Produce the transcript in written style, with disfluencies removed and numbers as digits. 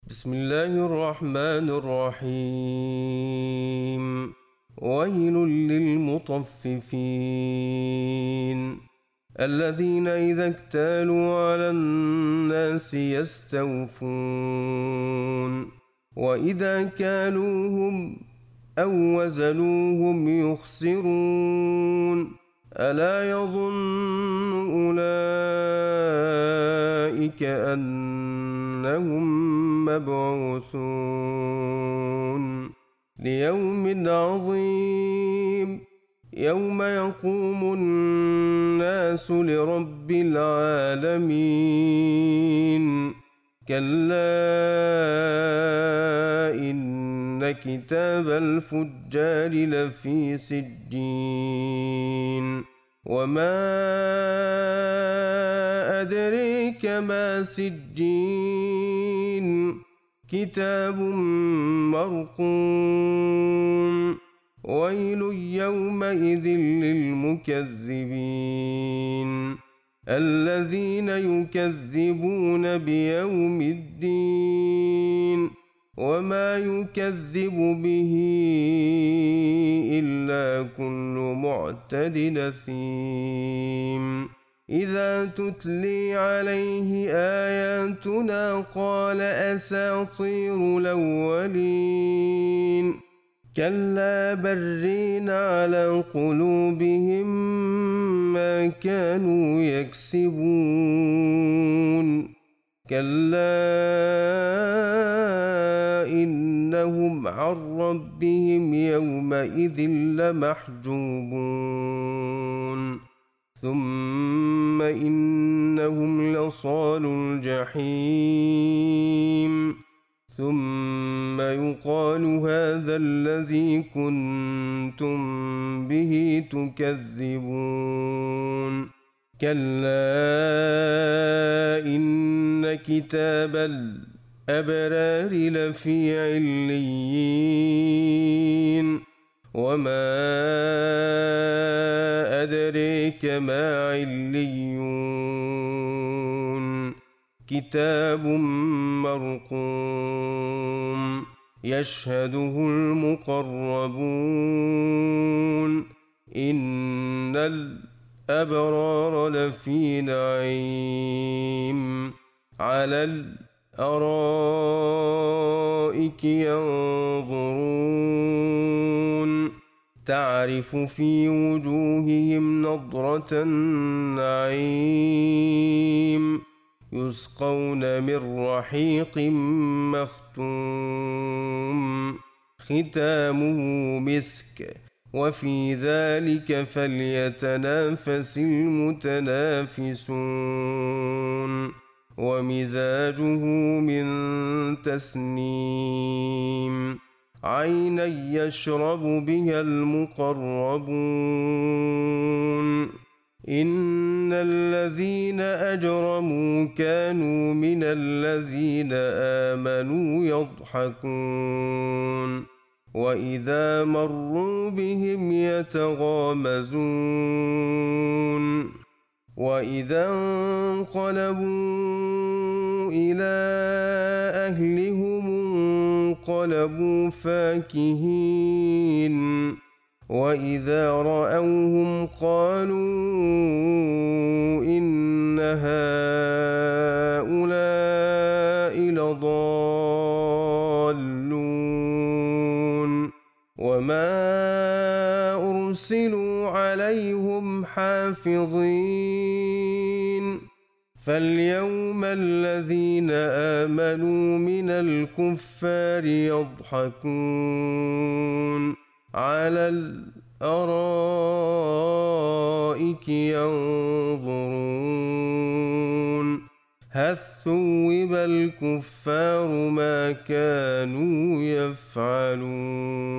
بسم الله الرحمن الرحيم. ويل للمطففين الذين إذا اكتالوا على الناس يستوفون وإذا كالوهم أو وزنوهم يخسرون ألا يظن أولئك أنهم مبعوثون ليوم عظيم يوم يقوم الناس لرب العالمين كلا إن كتاب الفجار لفي سجين وما أدريك ما سجين كتاب مرقوم ويل يومئذ للمكذبين الذين يكذبون بيوم الدين وما يكذب به إلا كل معتد أثيم إذا تتلي عليه آياتنا قال أساطير الأولين كلا برين على قلوبهم ما كانوا يكسبون كلا إنهم عن ربهم يومئذ لمحجوبون ثم إنهم لصالوا الجحيم ثم يقال هذا الذي كنتم به تكذبون كلا إن كتاب الأبرار لفي عليين وما أدريك ما عليون كتاب مرقوم يشهده المقربون إن الأبرار لفي نعيم على الأرائك ينظرون تعرف في وجوههم نضرة النعيم يسقون من رحيق مختوم ختامه مسك وفي ذلك فليتنافس المتنافسون ومزاجه من تسنيم عينا يشرب بها المقربون إن الذين أجرموا كانوا من الذين آمنوا يضحكون وإذا مروا بهم يتغامزون وإذا انقلبوا إلى أهلهم انقلبوا فاكهين وإذا رأوهم قالوا إن هؤلاء لضالون وما أرسلوا عليهم حافظين فاليوم الذين آمنوا من الكفار يضحكون على الأرائك ينظرون هل ثوب الكفار ما كانوا يفعلون.